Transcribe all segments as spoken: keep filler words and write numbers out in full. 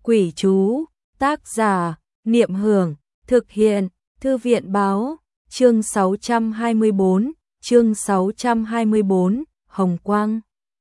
Quỷ chú, tác giả, Niệm Hưởng, thực hiện, Thư viện báo, chương sáu trăm hai mươi tư, chương sáu trăm hai mươi tư, Hồng Quang.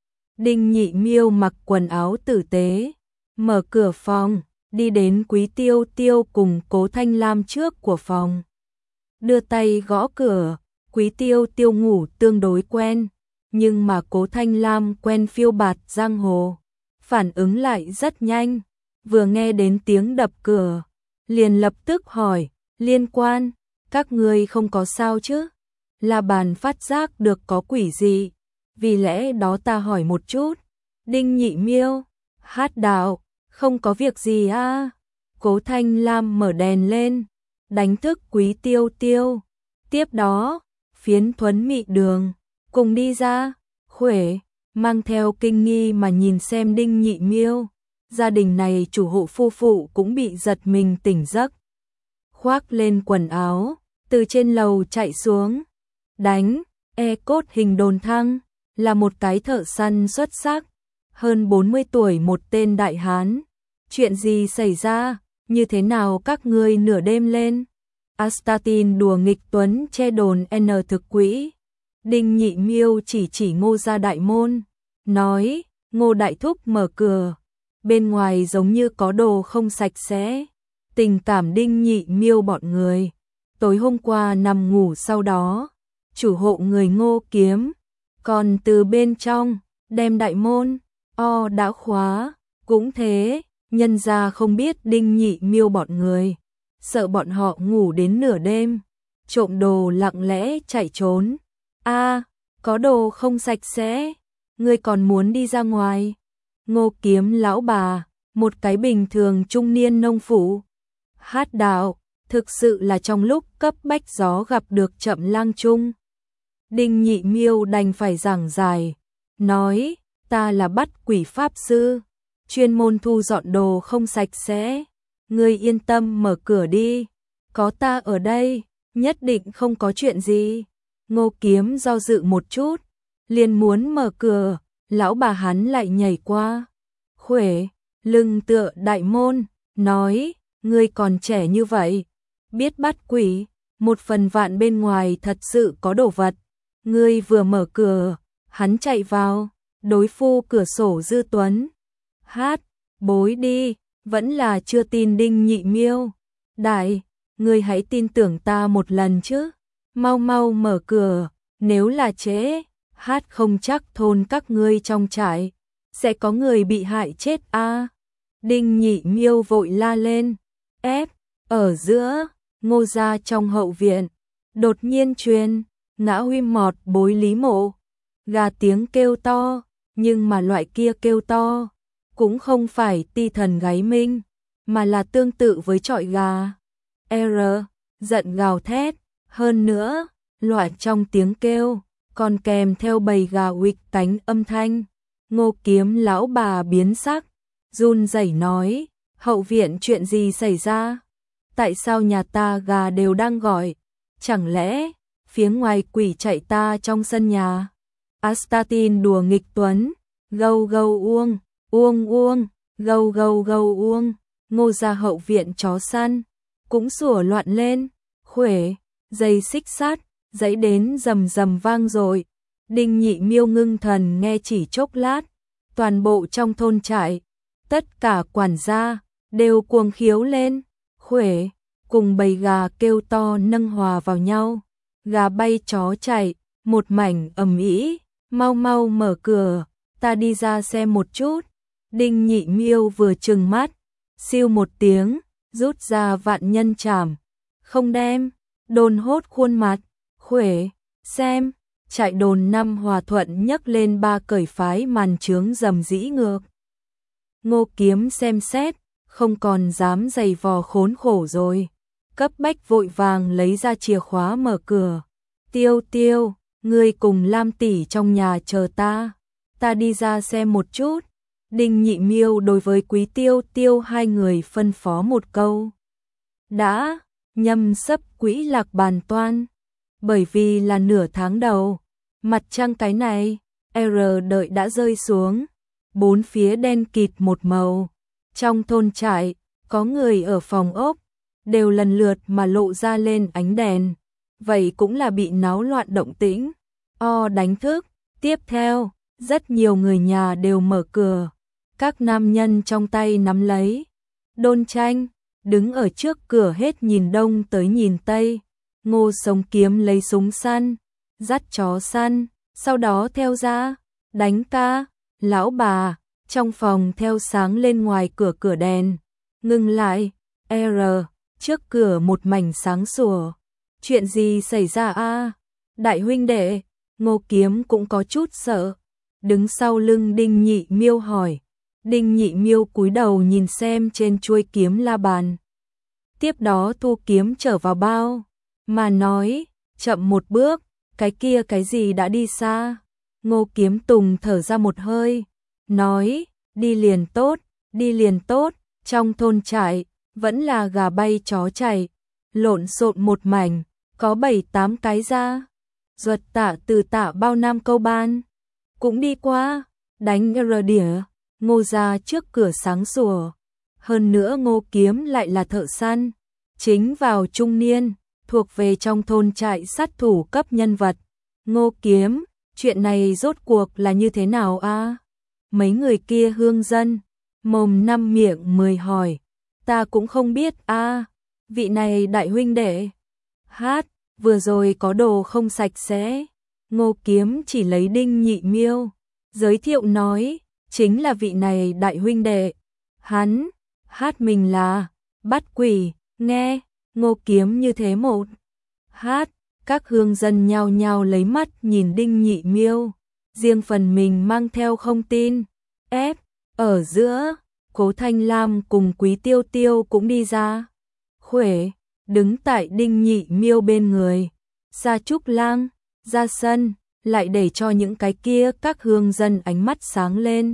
Đinh Nhị Miêu mặc quần áo tử tế, mở cửa phòng, đi đến Quý Tiêu Tiêu cùng Cố Thanh Lam trước của phòng. Đưa tay gõ cửa, Quý Tiêu Tiêu ngủ tương đối quen, nhưng mà Cố Thanh Lam quen phiêu bạt giang hồ, phản ứng lại rất nhanh, vừa nghe đến tiếng đập cửa, liền lập tức hỏi, liên quan, các ngươi không có sao chứ? La Bàn phát giác được có quỷ gì, vì lẽ đó ta hỏi một chút. Đinh Nhị Miêu, Hát đạo, không có việc gì à? Cố Thanh Lam mở đèn lên, đánh thức Quý Tiêu Tiêu. Tiếp đó, Phiến Thuấn Mị Đường, cùng đi ra, Khuể, mang theo kinh nghi mà nhìn xem Đinh Nhị Miêu. Gia đình này chủ hộ phu phụ cũng bị giật mình tỉnh giấc. Khoác lên quần áo, từ trên lầu chạy xuống. Đánh, e cốt hình đồn thăng, là một cái thợ săn xuất sắc. Hơn bốn mươi tuổi một tên đại hán. Chuyện gì xảy ra, như thế nào các ngươi nửa đêm lên? Astatin đùa nghịch Tuấn che đồn N thực quỹ. Đinh Nhị Miêu chỉ chỉ Ngô gia đại môn, nói, Ngô đại thúc mở cửa. Bên ngoài giống như có đồ không sạch sẽ. Tình cảm Đinh Nhị Miêu bọn người. Tối hôm qua nằm ngủ sau đó. Chủ hộ người Ngô Kiếm. Còn từ bên trong, đem đại môn, o đã khóa. Cũng thế, nhân ra không biết Đinh Nhị Miêu bọn người. Sợ bọn họ ngủ đến nửa đêm. Trộm đồ lặng lẽ chạy trốn. A, có đồ không sạch sẽ. Ngươi còn muốn đi ra ngoài. Ngô Kiếm lão bà, một cái bình thường trung niên nông phụ. Hát đạo, thực sự là trong lúc cấp bách gió gặp được Chậm Lang Trung. Đinh Nhị Miêu đành phải giảng giải, nói, ta là bắt quỷ pháp sư, chuyên môn thu dọn đồ không sạch sẽ. Ngươi yên tâm mở cửa đi, có ta ở đây, nhất định không có chuyện gì. Ngô Kiếm do dự một chút, liền muốn mở cửa. Lão bà hắn lại nhảy qua, Khuể, lưng tựa đại môn, nói, ngươi còn trẻ như vậy, biết bắt quỷ, một phần vạn bên ngoài thật sự có đồ vật. Ngươi vừa mở cửa, hắn chạy vào, đối phu cửa sổ Dư Tuấn. Hát, bối đi, vẫn là chưa tin Đinh Nhị Miêu. Đại, ngươi hãy tin tưởng ta một lần chứ, mau mau mở cửa, nếu là trễ. Hát không chắc thôn các ngươi trong trại sẽ có người bị hại chết a. À. Đinh Nhị Miêu vội la lên. Ép, ở giữa, Ngô gia trong hậu viện, đột nhiên truyền, ngã huy mọt bối Lý Mộ. Gà tiếng kêu to, nhưng mà loại kia kêu to, cũng không phải ti thần gáy minh, mà là tương tự với trọi gà. R, giận gào thét, hơn nữa, loại trong tiếng kêu còn kèm theo bầy gà uịch cánh âm thanh. Ngô Kiếm lão bà biến sắc, run rẩy nói, hậu viện chuyện gì xảy ra? Tại sao nhà ta gà đều đang gọi? Chẳng lẽ, phía ngoài quỷ chạy ta trong sân nhà? Astatin đùa nghịch Tuấn, gâu gâu uông, uông uông, gâu gâu gâu uông. Ngô gia hậu viện chó săn, cũng sủa loạn lên, Khuể, dây xích sắt. Dãy đến rầm rầm vang rồi. Đinh Nhị Miêu ngưng thần nghe chỉ chốc lát. Toàn bộ trong thôn trại, tất cả quản gia đều cuồng khiếu lên. Khuể cùng bầy gà kêu to nâng hòa vào nhau. Gà bay chó chạy, một mảnh ầm ĩ. Mau mau mở cửa, ta đi ra xem một chút. Đinh Nhị Miêu vừa trừng mắt, siêu một tiếng, rút ra vạn nhân trảm. Không đem, đồn hốt khuôn mặt. Khuể, xem, trại đồn năm Hòa Thuận nhấc lên ba cởi phái màn trướng rầm rĩ ngược. Ngô Kiếm xem xét, không còn dám giày vò khốn khổ rồi. Cấp bách vội vàng lấy ra chìa khóa mở cửa. Tiêu Tiêu, ngươi cùng Lam tỷ trong nhà chờ ta. Ta đi ra xem một chút. Đinh Nhị Miêu đối với Quý Tiêu Tiêu hai người phân phó một câu. Đã, nhâm sấp quỹ lạc bàn toan. Bởi vì là nửa tháng đầu, mặt trăng cái này, R đợi đã rơi xuống, bốn phía đen kịt một màu, Trong thôn trại, có người ở phòng ốc, đều lần lượt mà lộ ra lên ánh đèn. Vậy cũng là bị náo loạn động tĩnh. O đánh thức. Tiếp theo, rất nhiều người nhà đều mở cửa. Các nam nhân trong tay nắm lấy đôn tranh, đứng ở trước cửa hết nhìn đông tới nhìn tây. Ngô Sống Kiếm lấy súng săn, dắt chó săn, sau đó theo ra, đánh ca. Lão bà, trong phòng theo sáng lên ngoài cửa cửa đèn. Ngừng lại, R, trước cửa một mảnh sáng sủa. Chuyện gì xảy ra a? Đại huynh đệ, Ngô Kiếm cũng có chút sợ. Đứng sau lưng Đinh Nhị Miêu hỏi. Đinh Nhị Miêu cúi đầu nhìn xem trên chuôi kiếm la bàn. Tiếp đó thu kiếm trở vào bao, mà nói, chậm một bước, cái kia cái gì đã đi xa. Ngô Kiếm Tùng thở ra một hơi, nói, đi liền tốt, đi liền tốt, trong thôn trại, vẫn là gà bay chó chạy, lộn xộn một mảnh, có bảy tám cái ra. Duật Tạ từ Tạ bao nam câu ban, cũng đi qua, đánh r đỉa, Ngô ra trước cửa sáng sủa. Hơn nữa Ngô Kiếm lại là thợ săn, chính vào trung niên, thuộc về trong thôn trại sát thủ cấp nhân vật. Ngô Kiếm, chuyện này rốt cuộc là như thế nào a? Mấy người kia hương dân, mồm năm miệng mười hỏi, ta cũng không biết a. Vị này đại huynh đệ, hát, vừa rồi có đồ không sạch sẽ. Ngô Kiếm chỉ lấy Đinh Nhị Miêu, giới thiệu nói, chính là vị này đại huynh đệ. Hắn, hát mình là, bắt quỷ, nghe, Ngô Kiếm như thế một. Hát, các hương dân nhao nhao lấy mắt nhìn Đinh Nhị Miêu, riêng phần mình mang theo không tin. Ép, ở giữa, Cố Thanh Lam cùng Quý Tiêu Tiêu cũng đi ra. Khuể, đứng tại Đinh Nhị Miêu bên người. Gia Trúc Lang, ra sân, lại để cho những cái kia các hương dân ánh mắt sáng lên.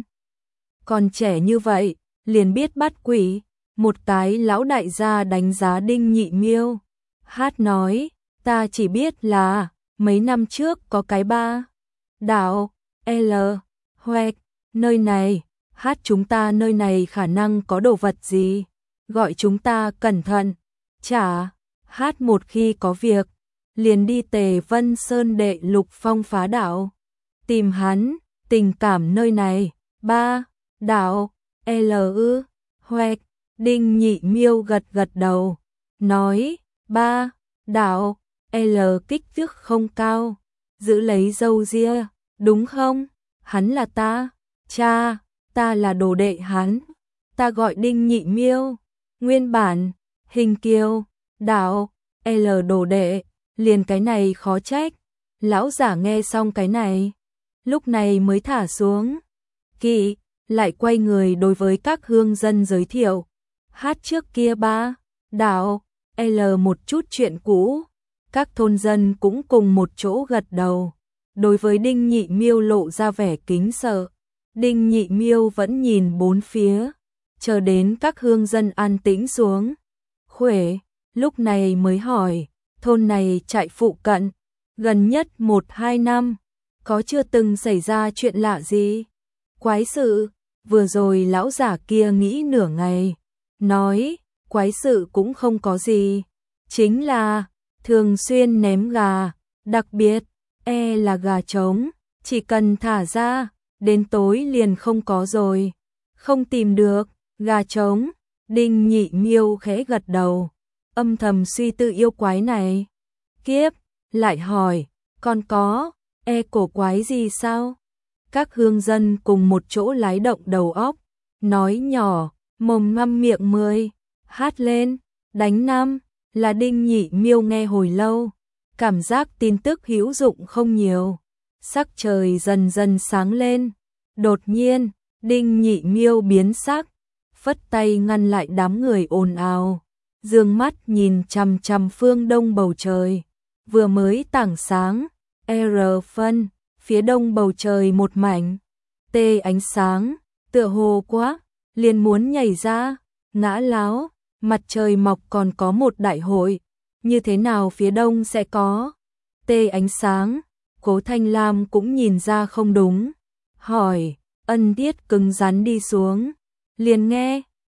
Còn trẻ như vậy, liền biết bắt quỷ. Một cái lão đại gia đánh giá Đinh Nhị Miêu. Hát nói, ta chỉ biết là, mấy năm trước có cái ba. Đạo, L, Hoẹt, nơi này, hát chúng ta nơi này khả năng có đồ vật gì. Gọi chúng ta cẩn thận. Chả, hát một khi có việc, liền đi Tề Vân Sơn đệ Lục Phong phá đảo. Tìm hắn, tình cảm nơi này, ba, đạo, L ư, Hoẹt. Đinh Nhị Miêu gật gật đầu, nói, ba, đạo, L kích thước không cao, giữ lấy râu ria, đúng không? Hắn là ta, cha, ta là đồ đệ hắn, ta gọi Đinh Nhị Miêu, nguyên bản, hình kiều, đạo, L đồ đệ, liền cái này khó trách. Lão giả nghe xong cái này, lúc này mới thả xuống. Kỵ, lại quay người đối với các hương dân giới thiệu. Hát trước kia ba, đạo, L một chút chuyện cũ, các thôn dân cũng cùng một chỗ gật đầu. Đối với Đinh Nhị Miêu lộ ra vẻ kính sợ. Đinh Nhị Miêu vẫn nhìn bốn phía, chờ đến các hương dân an tĩnh xuống. Khuể, lúc này mới hỏi, thôn này trại phụ cận, gần nhất một hai năm, có chưa từng xảy ra chuyện lạ gì? Quái sự, vừa rồi lão giả kia nghĩ nửa ngày. Nói, quái sự cũng không có gì, chính là thường xuyên ném gà, đặc biệt, e là gà trống, chỉ cần thả ra, đến tối liền không có rồi, không tìm được, gà trống. Đinh Nhị Miêu khẽ gật đầu, âm thầm suy tư yêu quái này. Kiếp, lại hỏi, còn có, e cổ quái gì sao? Các hương dân cùng một chỗ lái động đầu óc, nói nhỏ, mồm măm miệng mười, hát lên, đánh năm, là Đinh Nhị Miêu nghe hồi lâu, cảm giác tin tức hữu dụng không nhiều. Sắc trời dần dần sáng lên, đột nhiên, Đinh Nhị Miêu biến sắc, phất tay ngăn lại đám người ồn ào, dương mắt nhìn chằm chằm phương đông bầu trời, vừa mới tảng sáng, R phân, phía đông bầu trời một mảnh, tê ánh sáng, tựa hồ quá, liền muốn nhảy ra, ngã láo, mặt trời mọc còn có một đại hội, như thế nào phía đông sẽ có tê ánh sáng. Cố Thanh Lam cũng nhìn ra không đúng, hỏi, ân tiết cứng rắn đi xuống, liền nghe,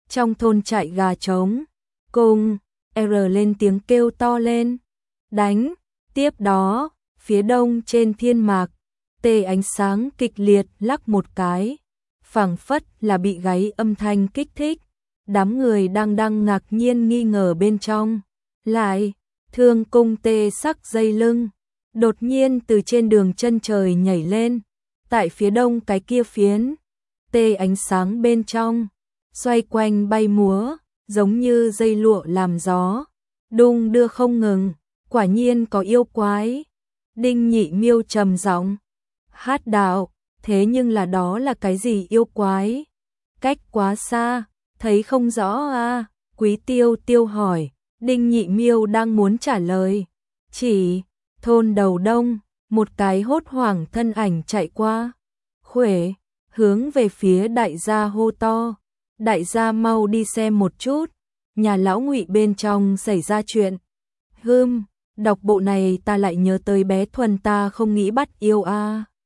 Trong thôn chạy gà trống, cùng, R lên tiếng kêu to lên. Đánh, tiếp đó, phía đông trên thiên mạc, tê ánh sáng kịch liệt lắc một cái, phảng phất là bị gáy âm thanh kích thích. Đám người đang đang ngạc nhiên nghi ngờ bên trong. Lại, thương cung tê sắc dây lưng, đột nhiên từ trên đường chân trời nhảy lên. Tại phía đông cái kia phiến, tê ánh sáng bên trong, xoay quanh bay múa, giống như dây lụa làm gió, đung đưa không ngừng, quả nhiên có yêu quái. Đinh Nhị Miêu trầm giọng, hát đạo, thế nhưng là đó là cái gì yêu quái? Cách quá xa, thấy không rõ à? Quý Tiêu Tiêu hỏi. Đinh Nhị Miêu đang muốn trả lời, chỉ thôn đầu đông, một cái hốt hoảng thân ảnh chạy qua, khuỷu hướng về phía đại gia hô to, đại gia mau đi xem một chút, nhà lão Ngụy bên trong xảy ra chuyện. Hừm, đọc bộ này ta lại nhớ tới bé Thuần ta không nghĩ bắt yêu a. À.